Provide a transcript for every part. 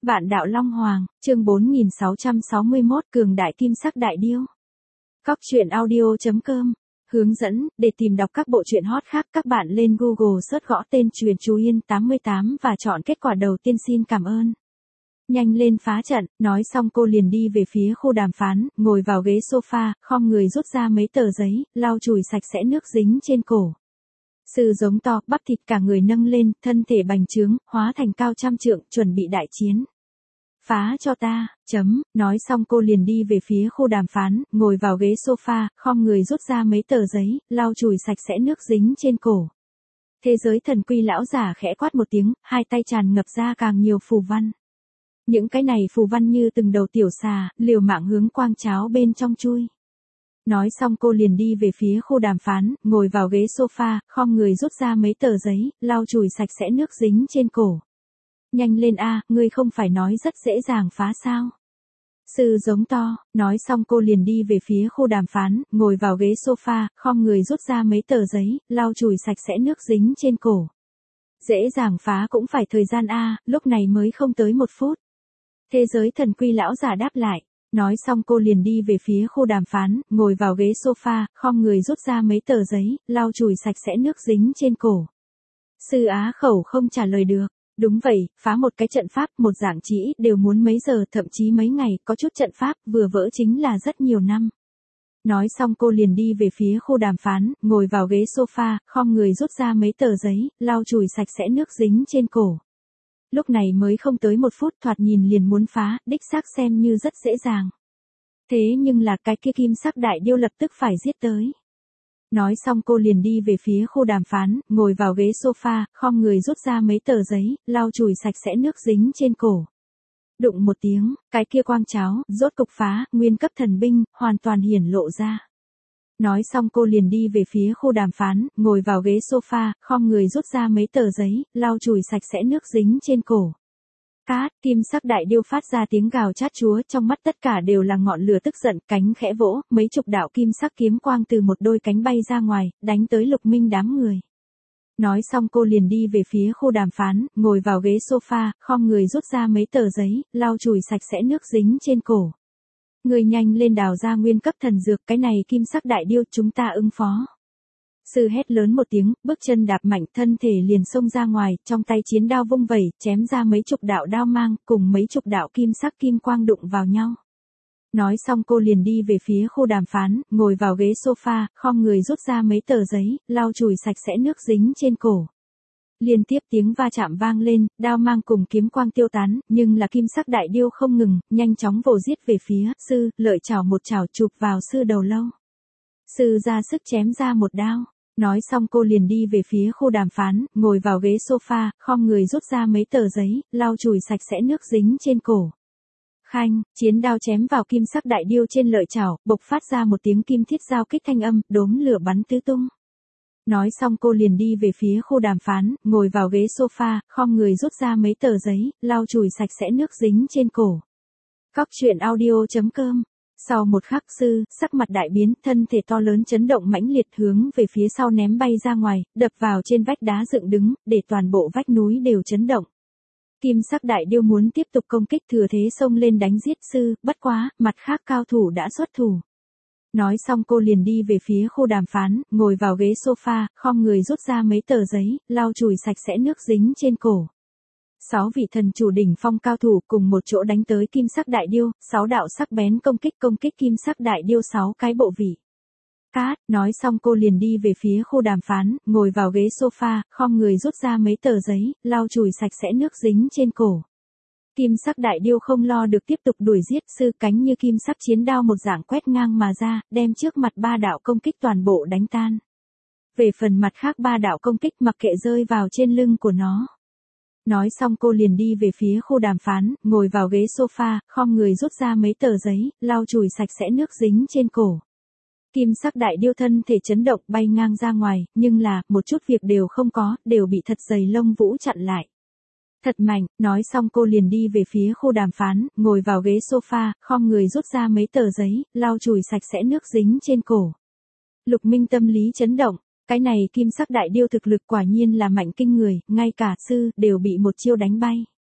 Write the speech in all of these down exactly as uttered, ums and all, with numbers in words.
Vạn đạo Long Hoàng, chương bốn nghìn sáu trăm sáu mươi mốt Cường đại kim sắc đại điêu. Cóc truyện audio chấm com. Hướng dẫn, để tìm đọc các bộ truyện hot khác các bạn lên Google search gõ tên Truyện Chú Yên tám mươi tám và chọn kết quả đầu tiên xin cảm ơn. Nhanh lên phá trận, nói xong cô liền đi về phía khu đàm phán, ngồi vào ghế sofa, khom người rút ra mấy tờ giấy, lau chùi sạch sẽ nước dính trên cổ. Sư giống to, bắp thịt cả người nâng lên, thân thể bành trướng, hóa thành cao trăm trượng, chuẩn bị đại chiến. Phá cho ta, chấm, nói xong cô liền đi về phía khu đàm phán, ngồi vào ghế sofa, khom người rút ra mấy tờ giấy, lau chùi sạch sẽ nước dính trên cổ. Thế giới thần quy lão giả khẽ quát một tiếng, hai tay tràn ngập ra càng nhiều phù văn. Những cái này phù văn như từng đầu tiểu xà, liều mạng hướng quang cháo bên trong chui. Nói xong cô liền đi về phía khu đàm phán, ngồi vào ghế sofa, khom người rút ra mấy tờ giấy, lau chùi sạch sẽ nước dính trên cổ. Nhanh lên a, ngươi không phải nói rất dễ dàng phá sao? Sư giống to, nói xong cô liền đi về phía khu đàm phán, ngồi vào ghế sofa, khom người rút ra mấy tờ giấy, lau chùi sạch sẽ nước dính trên cổ. Dễ dàng phá cũng phải thời gian a, lúc này mới không tới một phút. Thế giới thần quy lão giả đáp lại. Nói xong cô liền đi về phía khu đàm phán, ngồi vào ghế sofa, khom người rút ra mấy tờ giấy, lau chùi sạch sẽ nước dính trên cổ. Sư á khẩu không trả lời được. Đúng vậy, phá một cái trận pháp, một dạng chỉ đều muốn mấy giờ, thậm chí mấy ngày, có chút trận pháp vừa vỡ chính là rất nhiều năm. Nói xong cô liền đi về phía khu đàm phán, ngồi vào ghế sofa, khom người rút ra mấy tờ giấy, lau chùi sạch sẽ nước dính trên cổ. Lúc này mới không tới một phút, thoạt nhìn liền muốn phá, đích xác xem như rất dễ dàng. Thế nhưng là cái kia kim sắc đại điêu lập tức phải giết tới. Nói xong cô liền đi về phía khu đàm phán, ngồi vào ghế sofa, khom người rút ra mấy tờ giấy, lau chùi sạch sẽ nước dính trên cổ. Đụng một tiếng, cái kia quang cháo, rốt cục phá, nguyên cấp thần binh, hoàn toàn hiển lộ ra. Nói xong cô liền đi về phía khu đàm phán, ngồi vào ghế sofa, khom người rút ra mấy tờ giấy, lau chùi sạch sẽ nước dính trên cổ. Cát, kim sắc đại điêu phát ra tiếng gào chát chúa, trong mắt tất cả đều là ngọn lửa tức giận, cánh khẽ vỗ, mấy chục đạo kim sắc kiếm quang từ một đôi cánh bay ra ngoài, đánh tới Lục Minh đám người. Nói xong cô liền đi về phía khu đàm phán, ngồi vào ghế sofa, khom người rút ra mấy tờ giấy, lau chùi sạch sẽ nước dính trên cổ. Người nhanh lên đào ra nguyên cấp thần dược, cái này kim sắc đại điêu chúng ta ứng phó. Sư hét lớn một tiếng, bước chân đạp mạnh, thân thể liền xông ra ngoài, trong tay chiến đao vung vẩy, chém ra mấy chục đạo đao mang, cùng mấy chục đạo kim sắc kim quang đụng vào nhau. Nói xong cô liền đi về phía khu đàm phán, ngồi vào ghế sofa, khom người rút ra mấy tờ giấy, lau chùi sạch sẽ nước dính trên cổ. Liên tiếp tiếng va chạm vang lên, đao mang cùng kiếm quang tiêu tán, nhưng là kim sắc đại điêu không ngừng, nhanh chóng vồ giết về phía sư, lợi chảo một chảo chụp vào sư đầu lâu. Sư ra sức chém ra một đao. Nói xong cô liền đi về phía khu đàm phán, ngồi vào ghế sofa, khom người rút ra mấy tờ giấy, lau chùi sạch sẽ nước dính trên cổ. Khanh, chiến đao chém vào kim sắc đại điêu trên lợi chảo, bộc phát ra một tiếng kim thiết giao kích thanh âm, đốm lửa bắn tứ tung. Nói xong cô liền đi về phía khu đàm phán, ngồi vào ghế sofa, khom người rút ra mấy tờ giấy, lau chùi sạch sẽ nước dính trên cổ. Cóc truyện audio chấm com. Sau một khắc sư, sắc mặt đại biến, thân thể to lớn chấn động mãnh liệt hướng về phía sau ném bay ra ngoài, đập vào trên vách đá dựng đứng, để toàn bộ vách núi đều chấn động. Kim sắc đại điêu muốn tiếp tục công kích thừa thế xông lên đánh giết sư, bất quá, mặt khác cao thủ đã xuất thủ. Nói xong cô liền đi về phía khu đàm phán, ngồi vào ghế sofa, khom người rút ra mấy tờ giấy, lau chùi sạch sẽ nước dính trên cổ. Sáu vị thần chủ đỉnh phong cao thủ cùng một chỗ đánh tới kim sắc đại điêu, sáu đạo sắc bén công kích công kích kim sắc đại điêu sáu cái bộ vị. Cát, nói xong cô liền đi về phía khu đàm phán, ngồi vào ghế sofa, khom người rút ra mấy tờ giấy, lau chùi sạch sẽ nước dính trên cổ. Kim sắc đại điêu không lo được tiếp tục đuổi giết, sư cánh như kim sắc chiến đao một dạng quét ngang mà ra, đem trước mặt ba đạo công kích toàn bộ đánh tan. Về phần mặt khác ba đạo công kích mặc kệ rơi vào trên lưng của nó. Nói xong cô liền đi về phía khu đàm phán, ngồi vào ghế sofa, khom người rút ra mấy tờ giấy, lau chùi sạch sẽ nước dính trên cổ. Kim sắc đại điêu thân thể chấn động bay ngang ra ngoài, nhưng là, một chút việc đều không có, đều bị thật dày lông vũ chặn lại. Thật mạnh, nói xong cô liền đi về phía khu đàm phán, ngồi vào ghế sofa, khom người rút ra mấy tờ giấy, lau chùi sạch sẽ nước dính trên cổ. Lục Minh tâm lý chấn động. Cái này kim sắc đại điêu thực lực quả nhiên là mạnh kinh người, ngay cả sư đều bị một chiêu đánh bay.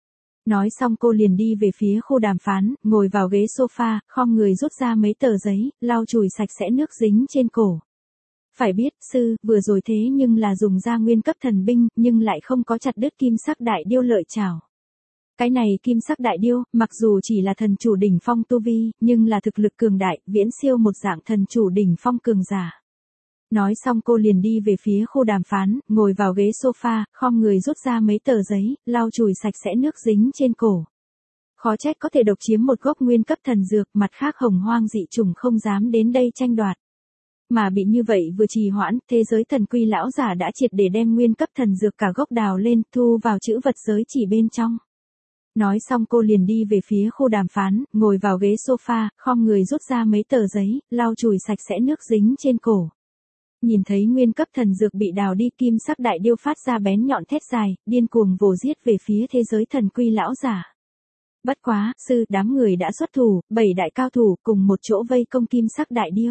Nói xong cô liền đi về phía khu đàm phán, ngồi vào ghế sofa, khom người rút ra mấy tờ giấy, lau chùi sạch sẽ nước dính trên cổ. Phải biết, sư, vừa rồi thế nhưng là dùng ra nguyên cấp thần binh, nhưng lại không có chặt đứt kim sắc đại điêu lợi chảo. Cái này kim sắc đại điêu, mặc dù chỉ là thần chủ đỉnh phong tu vi, nhưng là thực lực cường đại, viễn siêu một dạng thần chủ đỉnh phong cường giả. Nói xong cô liền đi về phía khu đàm phán, ngồi vào ghế sofa, khom người rút ra mấy tờ giấy, lau chùi sạch sẽ nước dính trên cổ. Khó trách có thể độc chiếm một gốc nguyên cấp thần dược, mặt khác hồng hoang dị chủng không dám đến đây tranh đoạt. Mà bị như vậy vừa trì hoãn, thế giới thần quy lão giả đã triệt để đem nguyên cấp thần dược cả gốc đào lên, thu vào chữ vật giới chỉ bên trong. Nói xong cô liền đi về phía khu đàm phán, ngồi vào ghế sofa, khom người rút ra mấy tờ giấy, lau chùi sạch sẽ nước dính trên cổ. Nhìn thấy nguyên cấp thần dược bị đào đi, kim sắc đại điêu phát ra bén nhọn thét dài, điên cuồng vồ giết về phía thế giới thần quy lão giả. Bất quá, sư, đám người đã xuất thủ, bảy đại cao thủ cùng một chỗ vây công kim sắc đại điêu.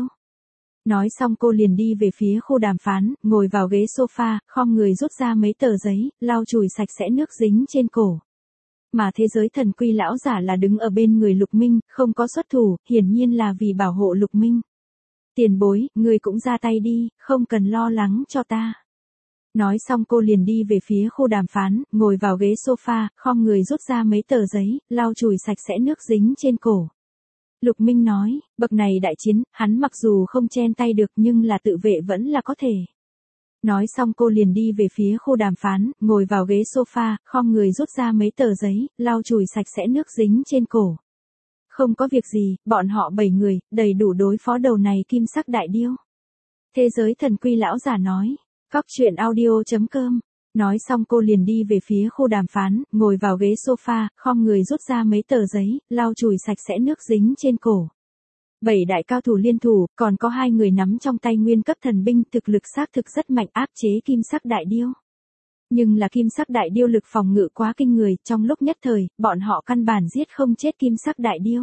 Nói xong cô liền đi về phía khu đàm phán, ngồi vào ghế sofa, khom người rút ra mấy tờ giấy, lau chùi sạch sẽ nước dính trên cổ. Mà thế giới thần quy lão giả là đứng ở bên người Lục Minh, không có xuất thủ, hiển nhiên là vì bảo hộ Lục Minh. Tiền bối, người cũng ra tay đi, không cần lo lắng cho ta. Nói xong cô liền đi về phía khu đàm phán, ngồi vào ghế sofa, khom người rút ra mấy tờ giấy, lau chùi sạch sẽ nước dính trên cổ. Lục Minh nói, bậc này đại chiến, hắn mặc dù không chen tay được nhưng là tự vệ vẫn là có thể. Nói xong cô liền đi về phía khu đàm phán, ngồi vào ghế sofa, khom người rút ra mấy tờ giấy, lau chùi sạch sẽ nước dính trên cổ. Không có việc gì, bọn họ bảy người, đầy đủ đối phó đầu này kim sắc đại điêu. Thế giới thần quy lão giả nói, cóc truyện audio chấm com. Nói xong cô liền đi về phía khu đàm phán, ngồi vào ghế sofa, khom người rút ra mấy tờ giấy, lau chùi sạch sẽ nước dính trên cổ. Bảy đại cao thủ liên thủ, còn có hai người nắm trong tay nguyên cấp thần binh, thực lực xác thực rất mạnh, áp chế kim sắc đại điêu. Nhưng là kim sắc đại điêu lực phòng ngự quá kinh người, trong lúc nhất thời, bọn họ căn bản giết không chết kim sắc đại điêu.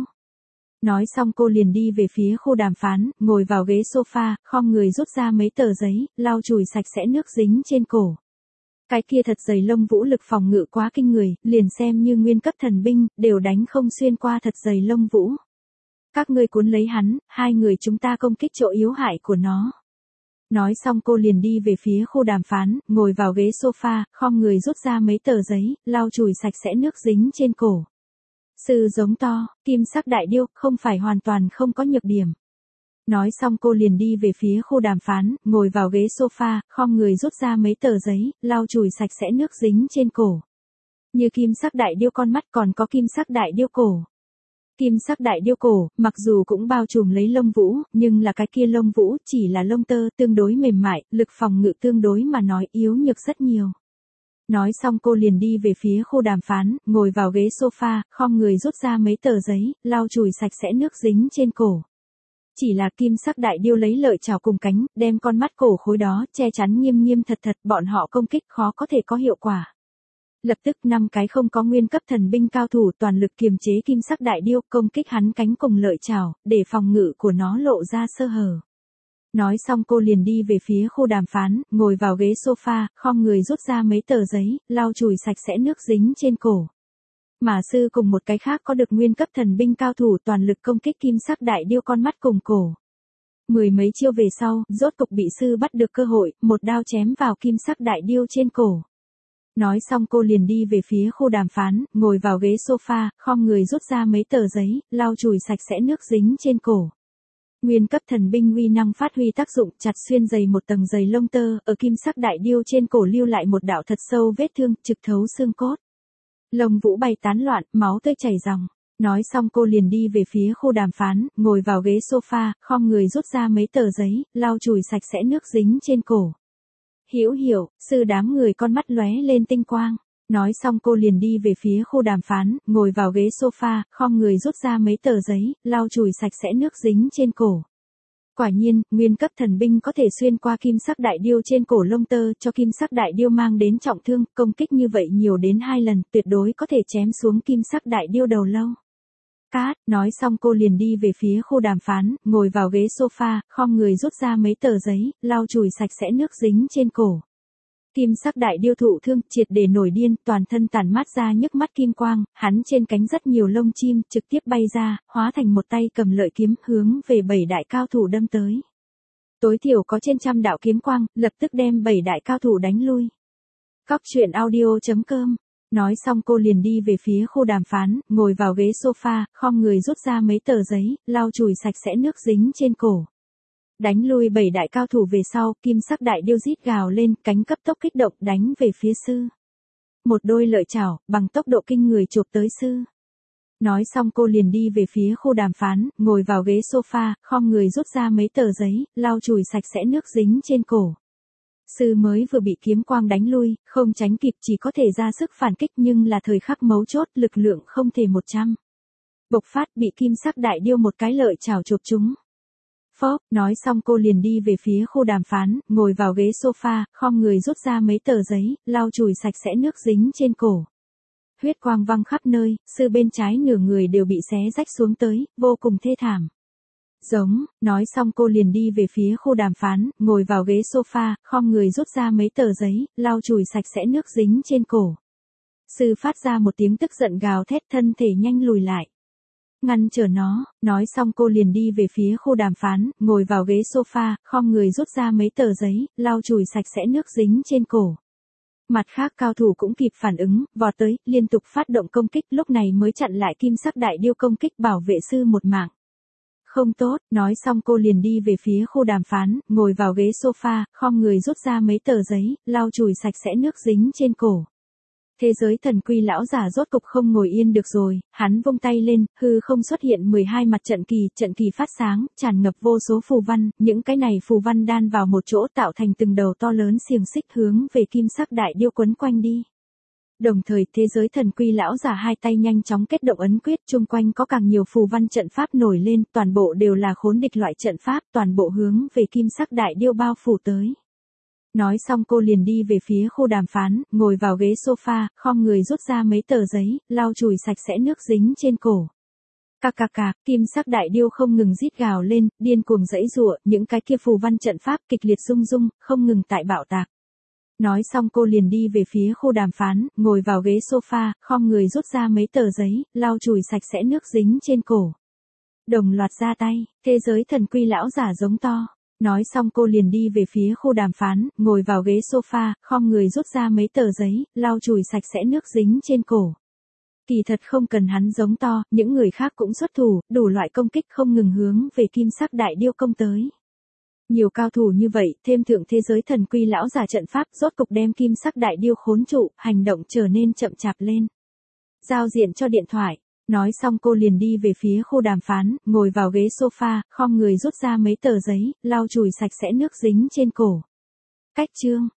Nói xong cô liền đi về phía khu đàm phán, ngồi vào ghế sofa, khom người rút ra mấy tờ giấy, lau chùi sạch sẽ nước dính trên cổ. Cái kia thật dày lông vũ lực phòng ngự quá kinh người, liền xem như nguyên cấp thần binh, đều đánh không xuyên qua thật dày lông vũ. Các ngươi cuốn lấy hắn, hai người chúng ta công kích chỗ yếu hại của nó. Nói xong cô liền đi về phía khu đàm phán, ngồi vào ghế sofa, khom người rút ra mấy tờ giấy, lau chùi sạch sẽ nước dính trên cổ. Sư giống to, kim sắc đại điêu, không phải hoàn toàn không có nhược điểm. Nói xong cô liền đi về phía khu đàm phán, ngồi vào ghế sofa, khom người rút ra mấy tờ giấy, lau chùi sạch sẽ nước dính trên cổ. Như kim sắc đại điêu con mắt còn có kim sắc đại điêu cổ. Kim sắc đại điêu cổ, mặc dù cũng bao trùm lấy lông vũ, nhưng là cái kia lông vũ chỉ là lông tơ tương đối mềm mại, lực phòng ngự tương đối mà nói yếu nhược rất nhiều. Nói xong cô liền đi về phía khu đàm phán, ngồi vào ghế sofa, khom người rút ra mấy tờ giấy, lau chùi sạch sẽ nước dính trên cổ. Chỉ là kim sắc đại điêu lấy lợi chảo cùng cánh, đem con mắt cổ khối đó, che chắn nghiêm nghiêm thật thật, bọn họ công kích khó có thể có hiệu quả. Lập tức năm cái không có nguyên cấp thần binh cao thủ toàn lực kiềm chế kim sắc đại điêu, công kích hắn cánh cùng lợi chảo, để phòng ngự của nó lộ ra sơ hở. Nói xong cô liền đi về phía khu đàm phán, ngồi vào ghế sofa, khom người rút ra mấy tờ giấy, lau chùi sạch sẽ nước dính trên cổ. Mà sư cùng một cái khác có được nguyên cấp thần binh cao thủ toàn lực công kích kim sắc đại điêu con mắt cùng cổ. Mười mấy chiêu về sau, rốt cục bị sư bắt được cơ hội, một đao chém vào kim sắc đại điêu trên cổ. Nói xong cô liền đi về phía khu đàm phán, ngồi vào ghế sofa, khom người rút ra mấy tờ giấy, lau chùi sạch sẽ nước dính trên cổ. Nguyên cấp thần binh uy năng phát huy tác dụng, chặt xuyên dày một tầng dày lông tơ, ở kim sắc đại điêu trên cổ lưu lại một đạo thật sâu vết thương, trực thấu xương cốt. Lông vũ bay tán loạn, máu tươi chảy ròng. Nói xong cô liền đi về phía khu đàm phán, ngồi vào ghế sofa, khom người rút ra mấy tờ giấy, lau chùi sạch sẽ nước dính trên cổ. Hiểu hiểu, sư đám người con mắt lóe lên tinh quang. Nói xong cô liền đi về phía khu đàm phán, ngồi vào ghế sofa, khom người rút ra mấy tờ giấy, lau chùi sạch sẽ nước dính trên cổ. Quả nhiên, nguyên cấp thần binh có thể xuyên qua kim sắc đại điêu trên cổ lông tơ, cho kim sắc đại điêu mang đến trọng thương, công kích như vậy nhiều đến hai lần, tuyệt đối có thể chém xuống kim sắc đại điêu đầu lâu. Cát, nói xong cô liền đi về phía khu đàm phán, ngồi vào ghế sofa, khom người rút ra mấy tờ giấy, lau chùi sạch sẽ nước dính trên cổ. Kim sắc đại điêu thụ thương, triệt để nổi điên, toàn thân tản mát ra nhức mắt kim quang, hắn trên cánh rất nhiều lông chim, trực tiếp bay ra, hóa thành một tay cầm lợi kiếm, hướng về bảy đại cao thủ đâm tới. Tối thiểu có trên trăm đạo kiếm quang, lập tức đem bảy đại cao thủ đánh lui. Cóc truyện audio chấm com. Nói xong cô liền đi về phía khu đàm phán, ngồi vào ghế sofa, khom người rút ra mấy tờ giấy, lau chùi sạch sẽ nước dính trên cổ. Đánh lui bảy đại cao thủ về sau, kim sắc đại điêu rít gào lên, cánh cấp tốc kích động đánh về phía sư. Một đôi lợi chảo, bằng tốc độ kinh người chụp tới sư. Nói xong cô liền đi về phía khu đàm phán, ngồi vào ghế sofa, khom người rút ra mấy tờ giấy, lau chùi sạch sẽ nước dính trên cổ. Sư mới vừa bị kiếm quang đánh lui, không tránh kịp chỉ có thể ra sức phản kích nhưng là thời khắc mấu chốt lực lượng không thể một trăm. Bộc phát bị kim sắc đại điêu một cái lợi chảo chụp chúng. Phóp, nói xong cô liền đi về phía khu đàm phán, ngồi vào ghế sofa, khom người rút ra mấy tờ giấy, lau chùi sạch sẽ nước dính trên cổ. Huyết quang văng khắp nơi, sư bên trái nửa người đều bị xé rách xuống tới, vô cùng thê thảm. Giống, nói xong cô liền đi về phía khu đàm phán, ngồi vào ghế sofa, khom người rút ra mấy tờ giấy, lau chùi sạch sẽ nước dính trên cổ. Sư phát ra một tiếng tức giận gào thét, thân thể nhanh lùi lại. Ngăn trở nó, nói xong cô liền đi về phía khu đàm phán, ngồi vào ghế sofa, khom người rút ra mấy tờ giấy, lau chùi sạch sẽ nước dính trên cổ. Mặt khác cao thủ cũng kịp phản ứng, vọt tới, liên tục phát động công kích, lúc này mới chặn lại kim sắc đại điêu công kích, bảo vệ sư một mạng. Không tốt, nói xong cô liền đi về phía khu đàm phán, ngồi vào ghế sofa, khom người rút ra mấy tờ giấy, lau chùi sạch sẽ nước dính trên cổ. Thế giới thần quy lão giả rốt cục không ngồi yên được rồi, hắn vung tay lên, hư không xuất hiện mười hai mặt trận kỳ, trận kỳ phát sáng, tràn ngập vô số phù văn, những cái này phù văn đan vào một chỗ tạo thành từng đầu to lớn xiềng xích hướng về kim sắc đại điêu quấn quanh đi. Đồng thời thế giới thần quy lão giả hai tay nhanh chóng kết động ấn quyết, chung quanh có càng nhiều phù văn trận pháp nổi lên, toàn bộ đều là khốn địch loại trận pháp, toàn bộ hướng về kim sắc đại điêu bao phủ tới. Nói xong cô liền đi về phía khu đàm phán, ngồi vào ghế sofa, khom người rút ra mấy tờ giấy, lau chùi sạch sẽ nước dính trên cổ. Cạc cạc cạc, kim sắc đại điêu không ngừng rít gào lên, điên cuồng giãy giụa, những cái kia phù văn trận pháp kịch liệt rung rung, không ngừng tại bạo tạc. Nói xong cô liền đi về phía khu đàm phán, ngồi vào ghế sofa, khom người rút ra mấy tờ giấy, lau chùi sạch sẽ nước dính trên cổ. Đồng loạt ra tay, thế giới thần quy lão giả giống to. Nói xong cô liền đi về phía khu đàm phán, ngồi vào ghế sofa, khom người rút ra mấy tờ giấy, lau chùi sạch sẽ nước dính trên cổ. Kỳ thật không cần hắn giống to, những người khác cũng xuất thủ, đủ loại công kích không ngừng hướng về kim sắc đại điêu công tới. Nhiều cao thủ như vậy, thêm thượng thế giới thần quy lão giả trận pháp, rốt cục đem kim sắc đại điêu khốn trụ, hành động trở nên chậm chạp lên. Giao diện cho điện thoại. Nói xong cô liền đi về phía khu đàm phán, ngồi vào ghế sofa, khom người rút ra mấy tờ giấy, lau chùi sạch sẽ nước dính trên cổ. Cách chương.